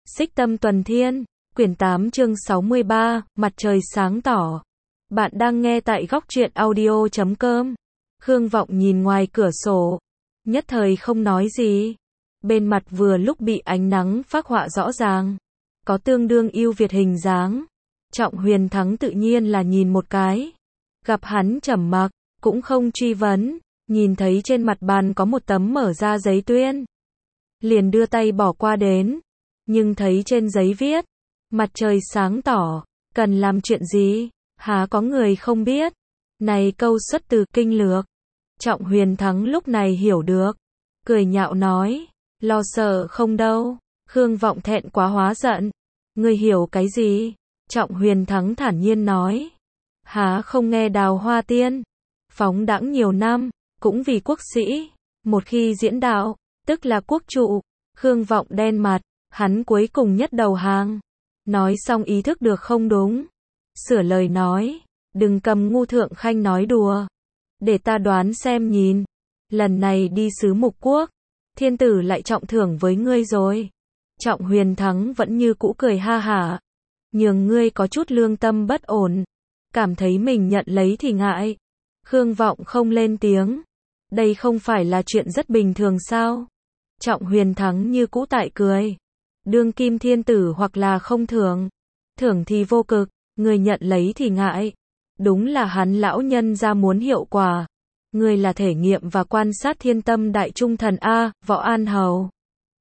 Xích Tâm Tuần Thiên, quyển 8 chương 63, mặt trời sáng tỏ. Bạn đang nghe tại góc truyện audio.com. Khương Vọng nhìn ngoài cửa sổ, nhất thời không nói gì. Bên mặt vừa lúc bị ánh nắng phác họa rõ ràng, có tương đương ưu việt hình dáng. Trọng Huyền Thắng tự nhiên là nhìn một cái, gặp hắn trầm mặc, cũng không truy vấn, nhìn thấy trên mặt bàn có một tấm mở ra giấy tuyên, liền đưa tay bỏ qua đến, nhưng thấy trên giấy viết, mặt trời sáng tỏ, cần làm chuyện gì, há có người không biết. Này câu xuất từ kinh lược. Trọng Huyền Thắng lúc này hiểu được, cười nhạo nói, lo sợ không đâu. Khương Vọng thẹn quá hóa giận, ngươi hiểu cái gì? Trọng Huyền Thắng thản nhiên nói, há không nghe Đào Hoa Tiên phóng đãng nhiều năm, cũng vì quốc sĩ, một khi diễn đạo, tức là quốc trụ. Khương Vọng đen mặt, hắn cuối cùng nhất đầu hàng. Nói xong ý thức được không đúng, sửa lời nói, đừng cầm Ngu Thượng Khanh nói đùa, để ta đoán xem nhìn, lần này đi sứ Mục Quốc, thiên tử lại trọng thưởng với ngươi rồi. Trọng Huyền Thắng vẫn như cũ cười ha hả, nhường ngươi có chút lương tâm bất ổn, cảm thấy mình nhận lấy thì ngại. Khương Vọng không lên tiếng, đây không phải là chuyện rất bình thường sao? Trọng Huyền Thắng như cũ tại cười, đương kim thiên tử hoặc là không thưởng, thưởng thì vô cực, người nhận lấy thì ngại. Đúng là hắn lão nhân ra muốn hiệu quả. Người là thể nghiệm và quan sát thiên tâm đại trung thần A, Võ An Hầu.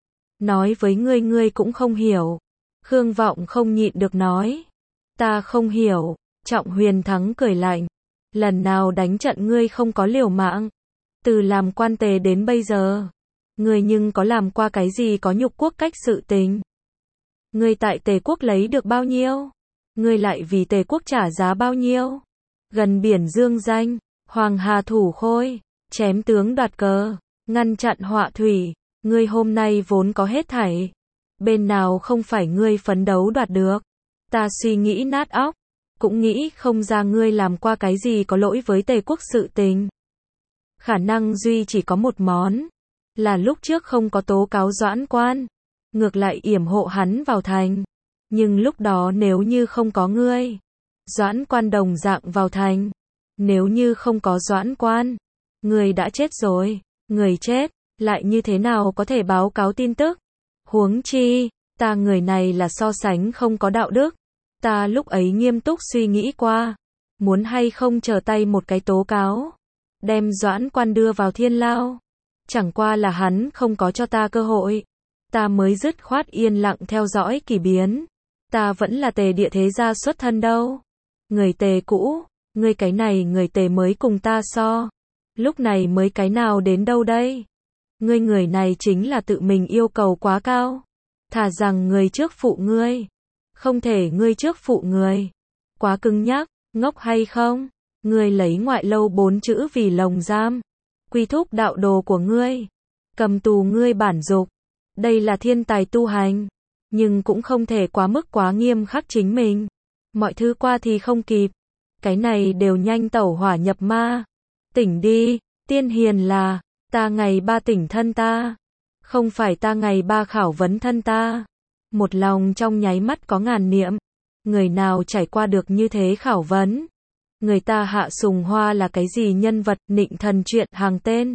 Nói với ngươi cũng không hiểu. Khương Vọng không nhịn được nói, ta không hiểu. Trọng Huyền Thắng cười lạnh, lần nào đánh trận ngươi không có liều mạng, từ làm quan tề đến bây giờ, ngươi nhưng có làm qua cái gì có nhục quốc cách sự tình? Ngươi tại Tề quốc lấy được bao nhiêu? Ngươi lại vì Tề quốc trả giá bao nhiêu? Gần biển dương danh, Hoàng Hà thủ khôi, chém tướng đoạt cờ, ngăn chặn họa thủy, ngươi hôm nay vốn có hết thảy, bên nào không phải ngươi phấn đấu đoạt được? Ta suy nghĩ nát óc, cũng nghĩ không ra ngươi làm qua cái gì có lỗi với Tề quốc sự tình. Khả năng duy chỉ có một món, là lúc trước không có tố cáo Doãn Quan, ngược lại yểm hộ hắn vào thành. Nhưng lúc đó nếu như không có ngươi, Doãn Quan đồng dạng vào thành. Nếu như không có Doãn Quan, người đã chết rồi. Người chết, lại như thế nào có thể báo cáo tin tức? Huống chi, ta người này là so sánh không có đạo đức. Ta lúc ấy nghiêm túc suy nghĩ qua, muốn hay không trở tay một cái tố cáo, đem Doãn Quan đưa vào thiên lao. Chẳng qua là hắn không có cho ta cơ hội, ta mới dứt khoát yên lặng theo dõi kỳ biến. Ta vẫn là Tề địa thế gia xuất thân đâu. Người Tề cũ, ngươi cái này người Tề mới cùng ta so, lúc này mới cái nào đến đâu đây? Ngươi người này chính là tự mình yêu cầu quá cao, thà rằng người trước phụ ngươi, không thể ngươi trước phụ người. Quá cứng nhắc, ngốc hay không? Ngươi lấy ngoại lâu 4 chữ vì lồng giam, quy thúc đạo đồ của ngươi, cầm tù ngươi bản dục. Đây là thiên tài tu hành, nhưng cũng không thể quá mức quá nghiêm khắc chính mình. Mọi thứ qua thì không kịp, cái này đều nhanh tẩu hỏa nhập ma. Tỉnh đi, tiên hiền là, ta ngày 3 tỉnh thân ta, không phải ta ngày 3 khảo vấn thân ta. Một lòng trong nháy mắt có ngàn niệm, người nào trải qua được như thế khảo vấn? Người ta Hạ Sùng Hoa là cái gì nhân vật, nịnh thần chuyện hàng tên,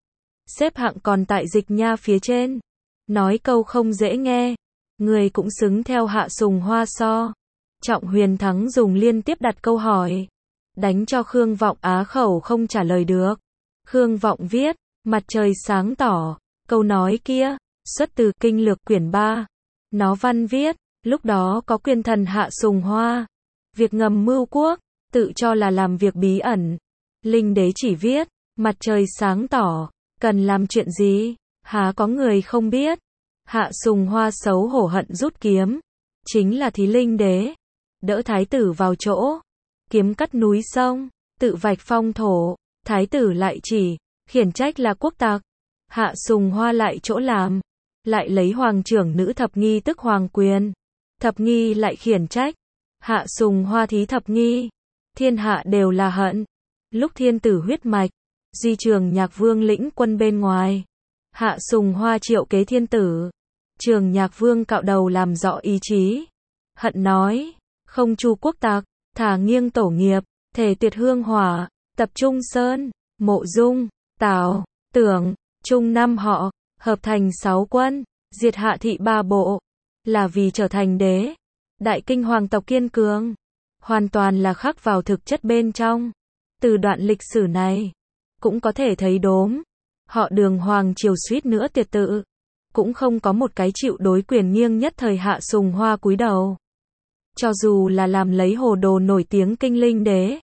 xếp hạng còn tại Dịch Nha phía trên. Nói câu không dễ nghe, người cũng xứng theo Hạ Sùng Hoa so. Trọng Huyền Thắng dùng liên tiếp đặt câu hỏi, đánh cho Khương Vọng á khẩu không trả lời được. Khương Vọng viết, mặt trời sáng tỏ, câu nói kia, xuất từ kinh lược quyển 3. Nó văn viết, lúc đó có quyền thần Hạ Sùng Hoa, việc ngầm mưu quốc, tự cho là làm việc bí ẩn. Linh đế chỉ viết, mặt trời sáng tỏ, cần làm chuyện gì, há có người không biết. Hạ Sùng Hoa xấu hổ hận rút kiếm, chính là thí linh đế, đỡ thái tử vào chỗ, kiếm cắt núi sông, tự vạch phong thổ. Thái tử lại chỉ, khiển trách là quốc tặc. Hạ Sùng Hoa lại chỗ làm, lại lấy hoàng trưởng nữ thập nghi tức hoàng quyền. Thập nghi lại khiển trách, Hạ Sùng Hoa thí thập nghi, thiên hạ đều là hận. Lúc thiên tử huyết mạch, Di Trường Nhạc Vương lĩnh quân bên ngoài, Hạ Sùng Hoa triệu kế thiên tử, Trường Nhạc Vương cạo đầu làm rõ ý chí. Hận nói, không chu quốc tặc, thả nghiêng tổ nghiệp, thể tuyệt hương hỏa, tập Trung Sơn, Mộ Dung, Tào, Tưởng, Trung năm họ, hợp thành 6 quân, diệt Hạ thị 3 bộ, là vì trở thành đế. Đại kinh hoàng tộc kiên cường, hoàn toàn là khắc vào thực chất bên trong. Từ đoạn lịch sử này, cũng có thể thấy đốm, họ Đường hoàng triều suýt nữa tuyệt tự, cũng không có một cái chịu đối quyền nghiêng nhất thời Hạ Sùng Hoa cúi đầu. Cho dù là làm lấy hồ đồ nổi tiếng Kinh Linh đế,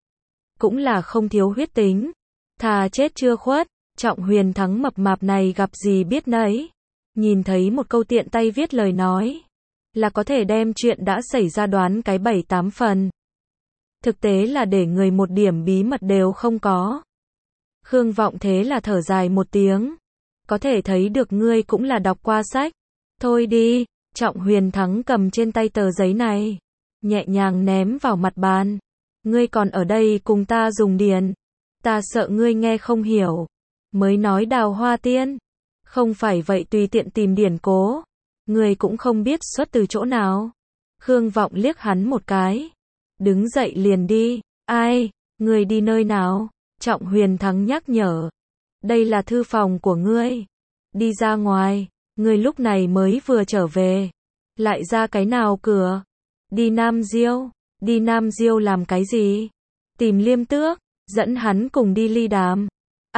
cũng là không thiếu huyết tính, thà chết chưa khuất. Trọng Huyền Thắng mập mạp này gặp gì biết nấy, nhìn thấy một câu tiện tay viết lời nói, là có thể đem chuyện đã xảy ra đoán cái 7-8 phần. Thực tế là để người một điểm bí mật đều không có. Khương Vọng thế là thở dài một tiếng, có thể thấy được ngươi cũng là đọc qua sách. Thôi đi, Trọng Huyền Thắng cầm trên tay tờ giấy này, nhẹ nhàng ném vào mặt bàn. Ngươi còn ở đây cùng ta dùng điền, ta sợ ngươi nghe không hiểu, mới nói Đào Hoa Tiên. Không phải vậy tùy tiện tìm điển cố, ngươi cũng không biết xuất từ chỗ nào. Khương Vọng liếc hắn một cái, đứng dậy liền đi. Ai, ngươi đi nơi nào? Trọng Huyền Thắng nhắc nhở. Đây là thư phòng của ngươi. Đi ra ngoài, ngươi lúc này mới vừa trở về. Lại ra cái nào cửa? Đi Nam Diêu. Đi Nam Diêu làm cái gì? Tìm Liêm Tước, dẫn hắn cùng đi ly đàm.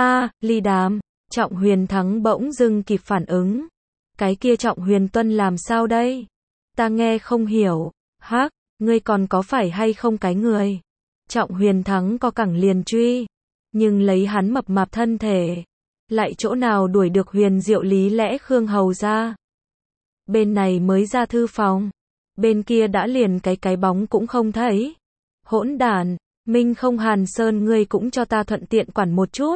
Ly đàm. Trọng Huyền Thắng bỗng dưng kịp phản ứng. Cái kia Trọng Huyền Tuân làm sao đây? Ta nghe không hiểu. Hắc, ngươi còn có phải hay không cái người? Trọng Huyền Thắng co cẳng liền truy. Nhưng lấy hắn mập mạp thân thể, lại chỗ nào đuổi được huyền diệu lý lẽ Khương Hầu ra. Bên này mới ra thư phòng, bên kia đã liền cái bóng cũng không thấy. Hỗn đản, Minh không Hàn Sơn ngươi cũng cho ta thuận tiện quản một chút.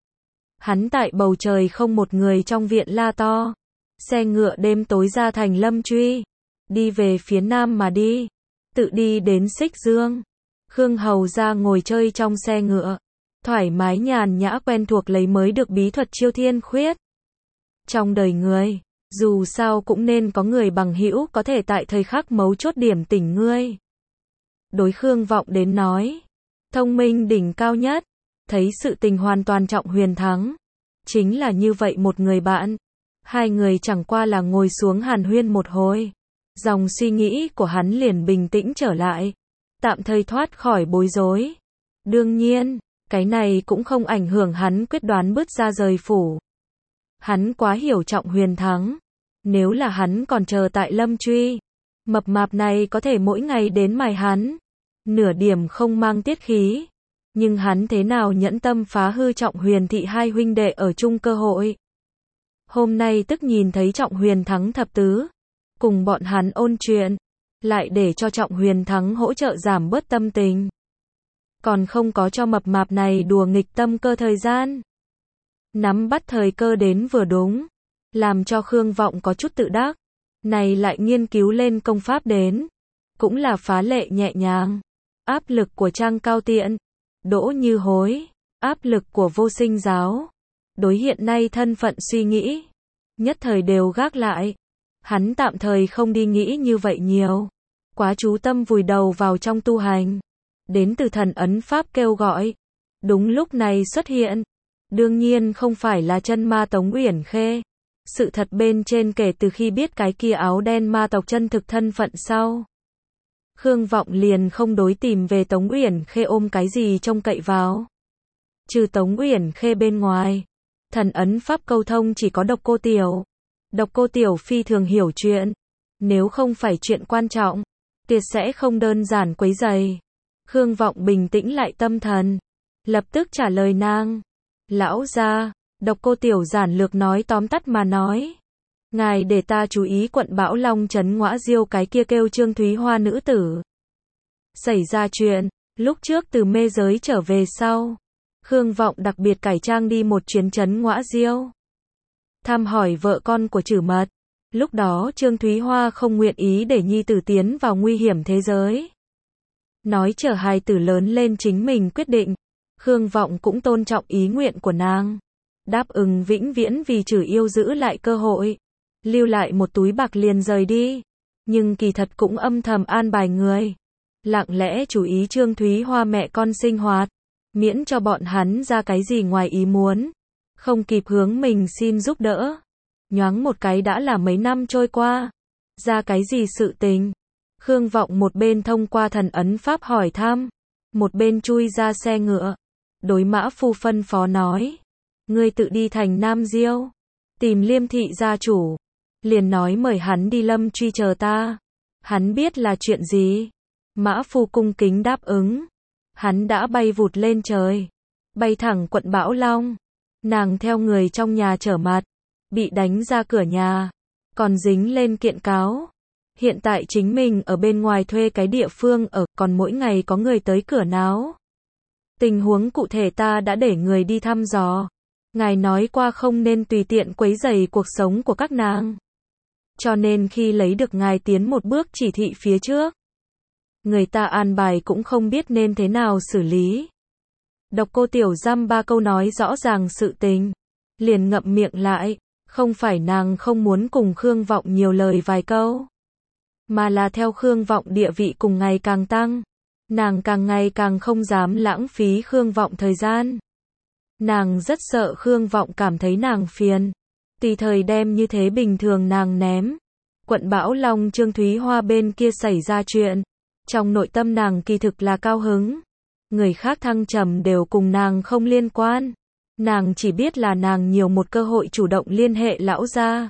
Hắn tại bầu trời không một người trong viện la to. Xe ngựa đêm tối ra thành Lâm Truy, đi về phía nam mà đi, tự đi đến Xích Dương. Khương Hầu ra ngồi chơi trong xe ngựa, thoải mái nhàn nhã quen thuộc lấy mới được bí thuật chiêu thiên khuyết. Trong đời người, dù sao cũng nên có người bằng hữu có thể tại thời khắc mấu chốt điểm tỉnh ngươi. Đối Khương Vọng đến nói, thông minh đỉnh cao nhất, thấy sự tình hoàn toàn Trọng Huyền Thắng, chính là như vậy một người bạn. Hai người chẳng qua là ngồi xuống hàn huyên một hồi, dòng suy nghĩ của hắn liền bình tĩnh trở lại, tạm thời thoát khỏi bối rối. Đương nhiên, cái này cũng không ảnh hưởng hắn quyết đoán bước ra rời phủ. Hắn quá hiểu Trọng Huyền Thắng, nếu là hắn còn chờ tại Lâm Truy, mập mạp này có thể mỗi ngày đến mài hắn, nửa điểm không mang tiết khí. Nhưng hắn thế nào nhẫn tâm phá hư Trọng Huyền thị hai huynh đệ ở chung cơ hội. Hôm nay tức nhìn thấy Trọng Huyền Thắng thập tứ, cùng bọn hắn ôn chuyện, lại để cho Trọng Huyền Thắng hỗ trợ giảm bớt tâm tình. Còn không có cho mập mạp này đùa nghịch tâm cơ thời gian. Nắm bắt thời cơ đến vừa đúng, làm cho Khương Vọng có chút tự đắc. Này lại nghiên cứu lên công pháp đến, cũng là phá lệ nhẹ nhàng. Áp lực của Trang Cao Tiện, Đỗ Như Hối, áp lực của Vô Sinh Giáo, đối hiện nay thân phận suy nghĩ, nhất thời đều gác lại. Hắn tạm thời không đi nghĩ như vậy nhiều, quá chú tâm vùi đầu vào trong tu hành. Đến từ thần ấn pháp kêu gọi, đúng lúc này xuất hiện. Đương nhiên không phải là chân ma Tống Uyển Khê. Sự thật bên trên kể từ khi biết cái kia áo đen ma tộc chân thực thân phận sau, Khương Vọng liền không đối tìm về Tống Uyển Khê ôm cái gì trông cậy vào. Trừ Tống Uyển Khê bên ngoài, thần ấn pháp câu thông chỉ có Độc Cô Tiểu. Độc Cô Tiểu phi thường hiểu chuyện, nếu không phải chuyện quan trọng, tuyệt sẽ không đơn giản quấy rầy. Khương Vọng bình tĩnh lại tâm thần, lập tức trả lời nàng. Lão gia, Độc Cô Tiểu giản lược nói tóm tắt mà nói. Ngài để ta chú ý quận Bão Long trấn Ngõa Diêu cái kia kêu Trương Thúy Hoa nữ tử. Xảy ra chuyện, lúc trước từ mê giới trở về sau, Khương Vọng đặc biệt cải trang đi một chuyến trấn Ngõa Diêu, thăm hỏi vợ con của Trử Mật. Lúc đó Trương Thúy Hoa không nguyện ý để nhi tử tiến vào nguy hiểm thế giới, nói chờ hài tử lớn lên chính mình quyết định. Khương Vọng cũng tôn trọng ý nguyện của nàng, đáp ứng vĩnh viễn vì Trử yêu giữ lại cơ hội. lưu lại một túi bạc liền rời đi. Nhưng kỳ thật cũng âm thầm an bài người. Lặng lẽ chú ý Trương Thúy Hoa mẹ con sinh hoạt. Miễn cho bọn hắn ra cái gì ngoài ý muốn. Không kịp hướng mình xin giúp đỡ. Nhoáng một cái đã là mấy năm trôi qua. Ra cái gì sự tình. Khương Vọng một bên thông qua thần ấn pháp hỏi thăm. Một bên chui ra xe ngựa. Đối Mã Phu phân phó nói. Ngươi tự đi thành Nam Diêu. Tìm Liêm thị gia chủ. Liền nói mời hắn đi Lâm Truy chờ ta. Hắn biết là chuyện gì. Mã Phu cung kính đáp ứng. Hắn đã bay vụt lên trời. Bay thẳng quận Bão Long. Nàng theo người trong nhà trở mặt. Bị đánh ra cửa nhà. Còn dính lên kiện cáo. Hiện tại chính mình ở bên ngoài thuê cái địa phương ở, còn mỗi ngày có người tới cửa náo. Tình huống cụ thể ta đã để người đi thăm dò. Ngài nói qua không nên tùy tiện quấy rầy cuộc sống của các nàng. Cho nên khi lấy được ngài tiến một bước chỉ thị phía trước, người ta an bài cũng không biết nên thế nào xử lý. Độc Cô Tiểu Dăm ba câu nói rõ ràng sự tình, liền ngậm miệng lại. Không phải nàng không muốn cùng Khương Vọng nhiều lời vài câu, mà là theo Khương Vọng địa vị cùng ngày càng tăng, nàng càng ngày càng không dám lãng phí Khương Vọng thời gian. Nàng rất sợ Khương Vọng cảm thấy nàng phiền, tùy thời đem như thế bình thường nàng ném. Quận Bão Long Trương Thúy Hoa bên kia xảy ra chuyện, trong nội tâm nàng kỳ thực là cao hứng. Người khác thăng trầm đều cùng nàng không liên quan. Nàng chỉ biết là nàng nhiều một cơ hội chủ động liên hệ lão gia.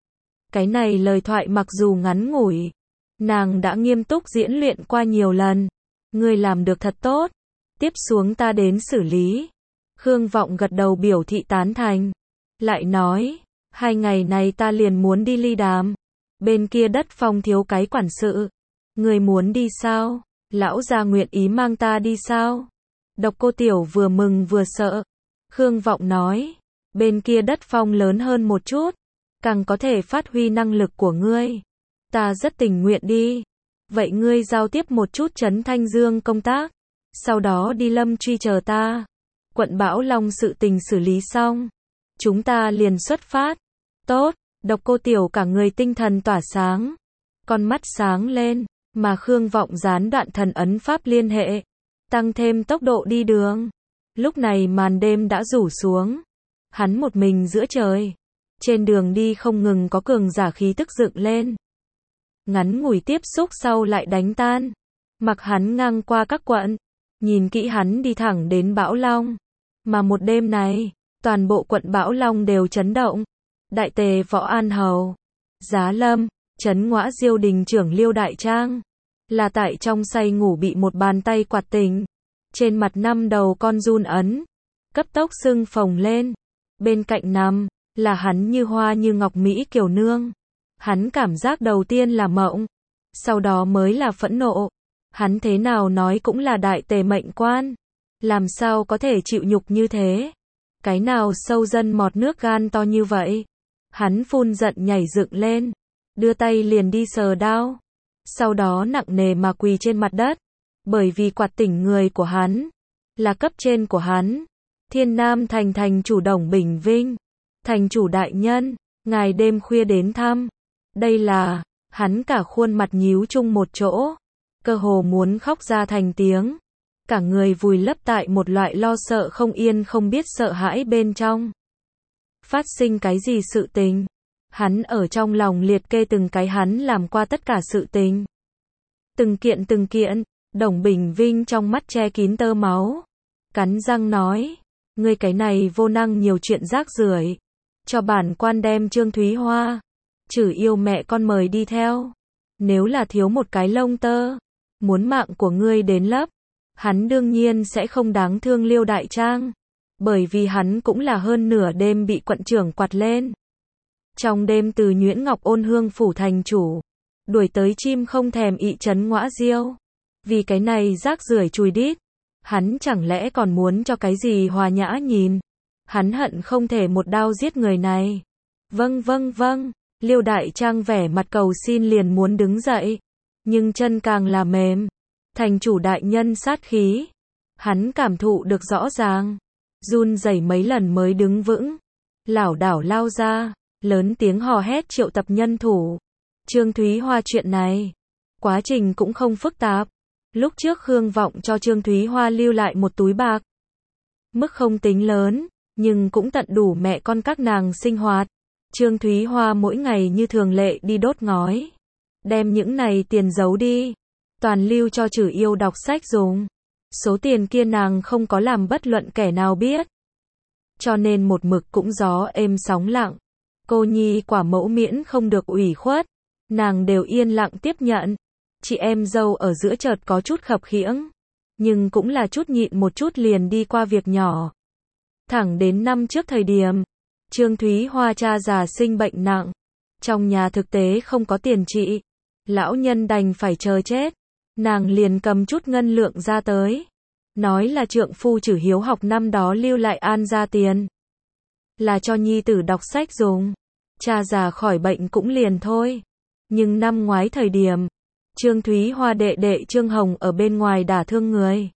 Cái này lời thoại mặc dù ngắn ngủi, nàng đã nghiêm túc diễn luyện qua nhiều lần. Ngươi làm được thật tốt, tiếp xuống ta đến xử lý. Khương Vọng gật đầu biểu thị tán thành. Lại nói, 2 ngày này ta liền muốn đi ly đàm. Bên kia đất phong thiếu cái quản sự. Ngươi muốn đi sao? Lão gia nguyện ý mang ta đi sao? Độc Cô Tiểu vừa mừng vừa sợ. Khương Vọng nói, bên kia đất phong lớn hơn một chút, càng có thể phát huy năng lực của ngươi. Ta rất tình nguyện đi. Vậy ngươi giao tiếp một chút Trấn Thanh Dương công tác, sau đó đi Lâm Truy chờ ta. Quận Bão Long sự tình xử lý xong, chúng ta liền xuất phát. Tốt. Độc Cô Tiểu cả người tinh thần tỏa sáng, con mắt sáng lên, mà Khương Vọng gián đoạn thần ấn pháp liên hệ, tăng thêm tốc độ đi đường. Lúc này màn đêm đã rủ xuống, hắn một mình giữa trời. Trên đường đi không ngừng có cường giả khí tức dựng lên. Ngắn ngủi tiếp xúc sau lại đánh tan. Mặc hắn ngang qua các quận, nhìn kỹ hắn đi thẳng đến Bão Long. Mà một đêm này, toàn bộ quận Bão Long đều chấn động. Đại tề Võ An Hầu, Giá Lâm, Trấn Ngõa Diêu đình trưởng Liêu Đại Trang, là tại trong say ngủ bị một bàn tay quạt tỉnh. Trên mặt 5 đầu con giun ấn, cấp tốc sưng phồng lên. Bên cạnh nằm, là hắn như hoa như ngọc Mỹ Kiều Nương. Hắn cảm giác đầu tiên là mộng, sau đó mới là phẫn nộ. Hắn thế nào nói cũng là đại tề mệnh quan, làm sao có thể chịu nhục như thế? Cái nào sâu dân mọt nước gan to như vậy? Hắn phun giận nhảy dựng lên, đưa tay liền đi sờ đao, sau đó nặng nề mà quỳ trên mặt đất. Bởi vì quạt tỉnh người của hắn, là cấp trên của hắn, Thiên Nam thành thành chủ Đồng Bình Vinh. Thành chủ đại nhân, ngài đêm khuya đến thăm. Đây là, hắn cả khuôn mặt nhíu chung một chỗ, cơ hồ muốn khóc ra thành tiếng. Cả người vùi lấp tại một loại lo sợ không yên không biết sợ hãi bên trong. Phát sinh cái gì sự tình? Hắn ở trong lòng liệt kê từng cái hắn làm qua tất cả sự tình. Từng kiện, Đồng Bình Vinh trong mắt che kín tơ máu. Cắn răng nói, ngươi cái này vô năng nhiều chuyện rác rưởi, cho bản quan đem Trương Thúy Hoa, chử yêu mẹ con mời đi theo. Nếu là thiếu một cái lông tơ, muốn mạng của ngươi đến lấp, hắn đương nhiên sẽ không đáng thương Liêu Đại Trang. Bởi vì hắn cũng là hơn nửa đêm bị quận trưởng quạt lên. Trong đêm từ Nhuyễn Ngọc Ôn Hương phủ thành chủ, đuổi tới chim không thèm ị Trấn Ngõa Diêu. Vì cái này rác rưởi chùi đít, hắn chẳng lẽ còn muốn cho cái gì hòa nhã nhìn? Hắn hận không thể một đao giết người này. Vâng. Liêu Đại Trang vẻ mặt cầu xin liền muốn đứng dậy, nhưng chân càng là mềm. Thành chủ đại nhân sát khí, hắn cảm thụ được rõ ràng, run rẩy mấy lần mới đứng vững, lảo đảo lao ra, lớn tiếng hò hét triệu tập nhân thủ. Trương Thúy Hoa chuyện này, quá trình cũng không phức tạp. Lúc trước Khương Vọng cho Trương Thúy Hoa lưu lại một túi bạc. Mức không tính lớn, nhưng cũng tận đủ mẹ con các nàng sinh hoạt. Trương Thúy Hoa mỗi ngày như thường lệ đi đốt ngói. Đem những này tiền giấu đi. Toàn lưu cho Trử Yêu đọc sách dùng. Số tiền kia nàng không có làm bất luận kẻ nào biết. Cho nên một mực cũng gió êm sóng lặng. Cô nhi quả mẫu miễn không được ủy khuất. Nàng đều yên lặng tiếp nhận. Chị em dâu ở giữa chợt có chút khập khiễng. Nhưng cũng là chút nhịn một chút liền đi qua việc nhỏ. Thẳng đến năm trước thời điểm, Trương Thúy Hoa cha già sinh bệnh nặng. Trong nhà thực tế không có tiền trị. Lão nhân đành phải chờ chết. Nàng liền cầm chút ngân lượng ra tới. Nói là trượng phu Trử Hiếu học năm đó lưu lại An gia tiền. Là cho nhi tử đọc sách dùng. Cha già khỏi bệnh cũng liền thôi. Nhưng năm ngoái thời điểm, Trương Thúy Hoa đệ đệ Trương Hồng ở bên ngoài đả thương người.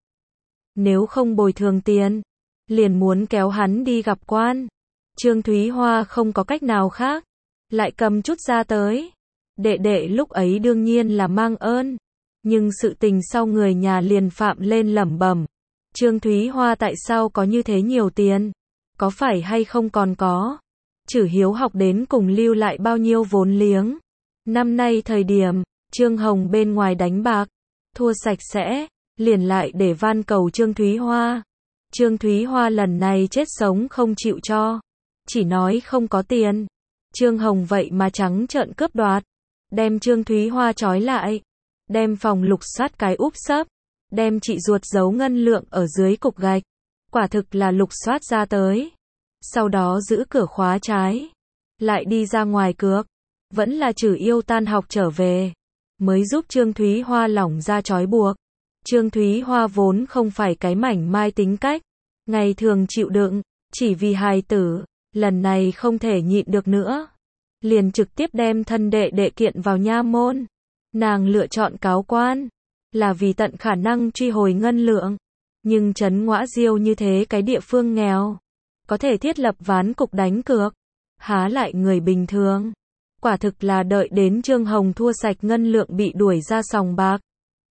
Nếu không bồi thường tiền, liền muốn kéo hắn đi gặp quan. Trương Thúy Hoa không có cách nào khác, lại cầm chút ra tới. Đệ đệ lúc ấy đương nhiên là mang ơn, nhưng sự tình sau người nhà liền phạm lên lẩm bẩm. Trương Thúy Hoa tại sao có như thế nhiều tiền? Có phải hay không còn có? Trử Hiếu học đến cùng lưu lại bao nhiêu vốn liếng? Năm nay thời điểm, Trương Hồng bên ngoài đánh bạc, thua sạch sẽ, liền lại để van cầu Trương Thúy Hoa. Trương Thúy Hoa lần này chết sống không chịu cho, chỉ nói không có tiền. Trương Hồng vậy mà trắng trợn cướp đoạt, đem Trương Thúy Hoa trói lại, đem phòng lục soát cái úp sấp, đem chị ruột giấu ngân lượng ở dưới cục gạch, quả thực là lục soát ra tới. Sau đó giữ cửa khóa trái, lại đi ra ngoài cược, vẫn là Trử Yêu tan học trở về, mới giúp Trương Thúy Hoa lỏng ra trói buộc. Trương Thúy Hoa vốn không phải cái mảnh mai tính cách, ngày thường chịu đựng, chỉ vì hài tử, lần này không thể nhịn được nữa. Liền trực tiếp đem thân đệ đệ kiện vào nha môn. Nàng lựa chọn cáo quan, là vì tận khả năng truy hồi ngân lượng. Nhưng trấn Ngõa Diêu như thế cái địa phương nghèo, có thể thiết lập ván cục đánh cược, há lại người bình thường. Quả thực là đợi đến Trương Hồng thua sạch ngân lượng bị đuổi ra sòng bạc,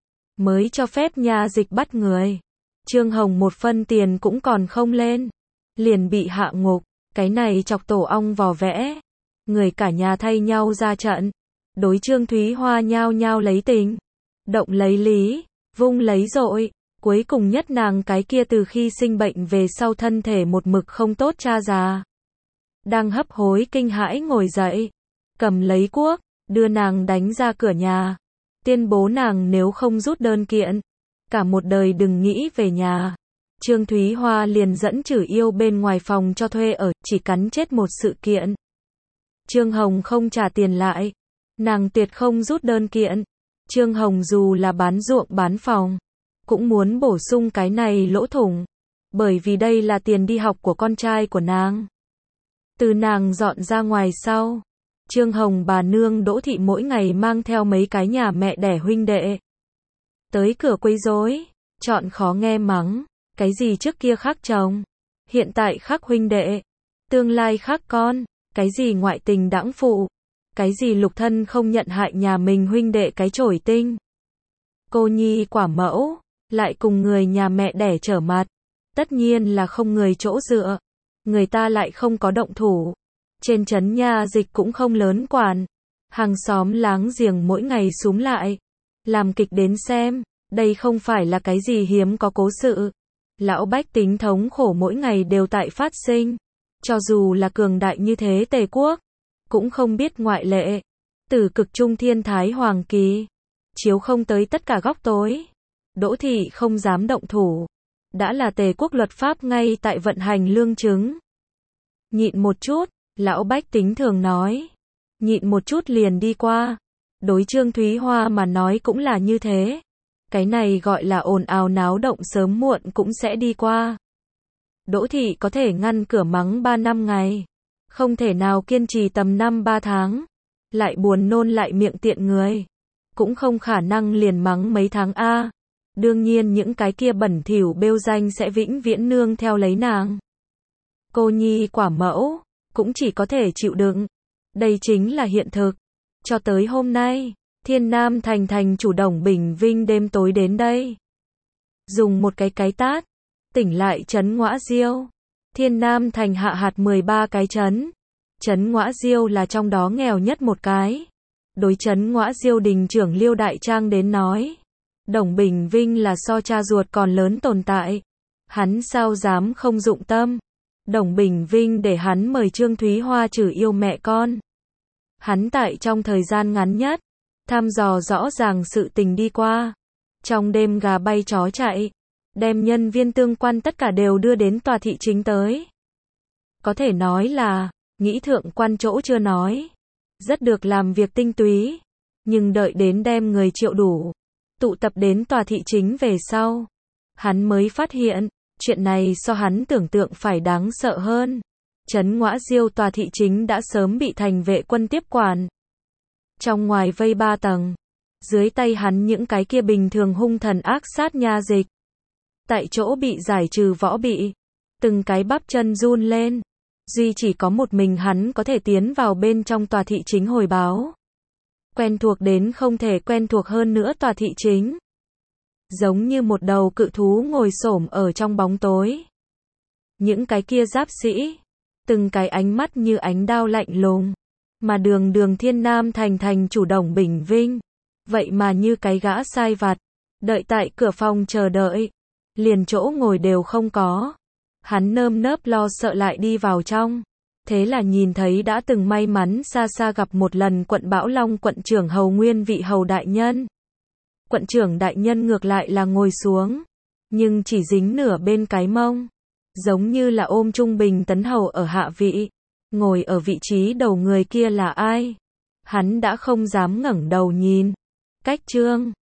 mới cho phép nha dịch bắt người. Trương Hồng một phân tiền cũng còn không lên, liền bị hạ ngục. Cái này chọc tổ ong vò vẽ. Người cả nhà thay nhau ra trận, đối Trương Thúy Hoa nhao nhao lấy tình, động lấy lý, vung lấy dội. Cuối cùng nhất nàng cái kia từ khi sinh bệnh về sau thân thể một mực không tốt cha già, đang hấp hối kinh hãi ngồi dậy, cầm lấy cuốc, đưa nàng đánh ra cửa nhà, tuyên bố nàng nếu không rút đơn kiện, cả một đời đừng nghĩ về nhà. Trương Thúy Hoa liền dẫn Trử Yêu bên ngoài phòng cho thuê ở, chỉ cắn chết một sự kiện. Trương Hồng không trả tiền lại, nàng tuyệt không rút đơn kiện. Trương Hồng dù là bán ruộng bán phòng, cũng muốn bổ sung cái này lỗ thủng, bởi vì đây là tiền đi học của con trai của nàng. Từ nàng dọn ra ngoài sau, Trương Hồng bà nương Đỗ Thị mỗi ngày mang theo mấy cái nhà mẹ đẻ huynh đệ tới cửa quấy rối, chọn khó nghe mắng, cái gì trước kia khác chồng, hiện tại khác huynh đệ, tương lai khác con, cái gì ngoại tình đãng phụ, cái gì lục thân không nhận hại nhà mình huynh đệ cái chổi tinh. Cô nhi quả mẫu, lại cùng người nhà mẹ đẻ trở mặt, tất nhiên là không người chỗ dựa, người ta lại không có động thủ. Trên trấn nha dịch cũng không lớn quản, hàng xóm láng giềng mỗi ngày xúm lại, làm kịch đến xem, đây không phải là cái gì hiếm có cố sự. Lão bách tính thống khổ mỗi ngày đều tại phát sinh, cho dù là cường đại như thế Tề quốc, cũng không biết ngoại lệ. Từ cực trung thiên thái hoàng kỳ, chiếu không tới tất cả góc tối, Đỗ Thị không dám động thủ, đã là Tề quốc luật pháp ngay tại vận hành lương chứng. Nhịn một chút, lão bách tính thường nói, nhịn một chút liền đi qua. Đối Trương Thúy Hoa mà nói cũng là như thế. Cái này gọi là ồn ào náo động sớm muộn cũng sẽ đi qua. Đỗ Thị có thể ngăn cửa mắng 3 năm ngày, không thể nào kiên trì tầm 5-3 tháng, lại buồn nôn lại miệng tiện người, cũng không khả năng liền mắng mấy tháng a. Đương nhiên những cái kia bẩn thỉu bêu danh sẽ vĩnh viễn nương theo lấy nàng. Cô nhi quả mẫu, cũng chỉ có thể chịu đựng, Đây chính là hiện thực. Cho tới hôm nay, Thiên Nam Thành thành chủ Đồng Bình Vinh đêm tối đến đây. Dùng một cái tát, tỉnh lại trấn Ngõa Diêu. Thiên Nam Thành hạ hạt 13 cái trấn. Trấn Ngõa Diêu là trong đó nghèo nhất một cái. Đối trấn Ngõa Diêu đình trưởng Liêu Đại Trang đến nói. Đồng Bình Vinh là so cha ruột còn lớn tồn tại. Hắn sao dám không dụng tâm. Đồng Bình Vinh để hắn mời Trương Thúy Hoa trừ yêu mẹ con. Hắn tại trong thời gian ngắn nhất, thăm dò rõ ràng sự tình đi qua. Trong đêm gà bay chó chạy, đem nhân viên tương quan tất cả đều đưa đến tòa thị chính tới. Có thể nói là, nghĩ thượng quan chỗ chưa nói. Rất được làm việc tinh túy. Nhưng đợi đến đem người triệu đủ, tụ tập đến tòa thị chính về sau. Hắn mới phát hiện, chuyện này so hắn tưởng tượng phải đáng sợ hơn. Trấn Ngõa Diêu tòa thị chính đã sớm bị thành vệ quân tiếp quản. Trong ngoài vây 3 tầng. Dưới tay hắn những cái kia bình thường hung thần ác sát nha dịch. Tại chỗ bị giải trừ võ bị. Từng cái bắp chân run lên. Duy chỉ có một mình hắn có thể tiến vào bên trong tòa thị chính hồi báo. Quen thuộc đến không thể quen thuộc hơn nữa tòa thị chính. Giống như một đầu cự thú ngồi xổm ở trong bóng tối. Những cái kia giáp sĩ. Từng cái ánh mắt như ánh đao lạnh lùng. Mà đường Thiên Nam Thành thành chủ Đồng Bình Vinh. Vậy mà như cái gã sai vặt. Đợi tại cửa phòng chờ đợi. Liền chỗ ngồi đều không có. Hắn nơm nớp lo sợ lại đi vào trong. Thế là nhìn thấy đã từng may mắn xa xa gặp một lần quận Bão Long quận trưởng hầu nguyên vị hầu đại nhân. Quận trưởng đại nhân ngược lại là ngồi xuống. Nhưng chỉ dính nửa bên cái mông. Giống như là ôm trung bình tấn hầu ở hạ vị. Ngồi ở vị trí đầu người kia là ai? Hắn đã không dám ngẩng đầu nhìn. Cách Trương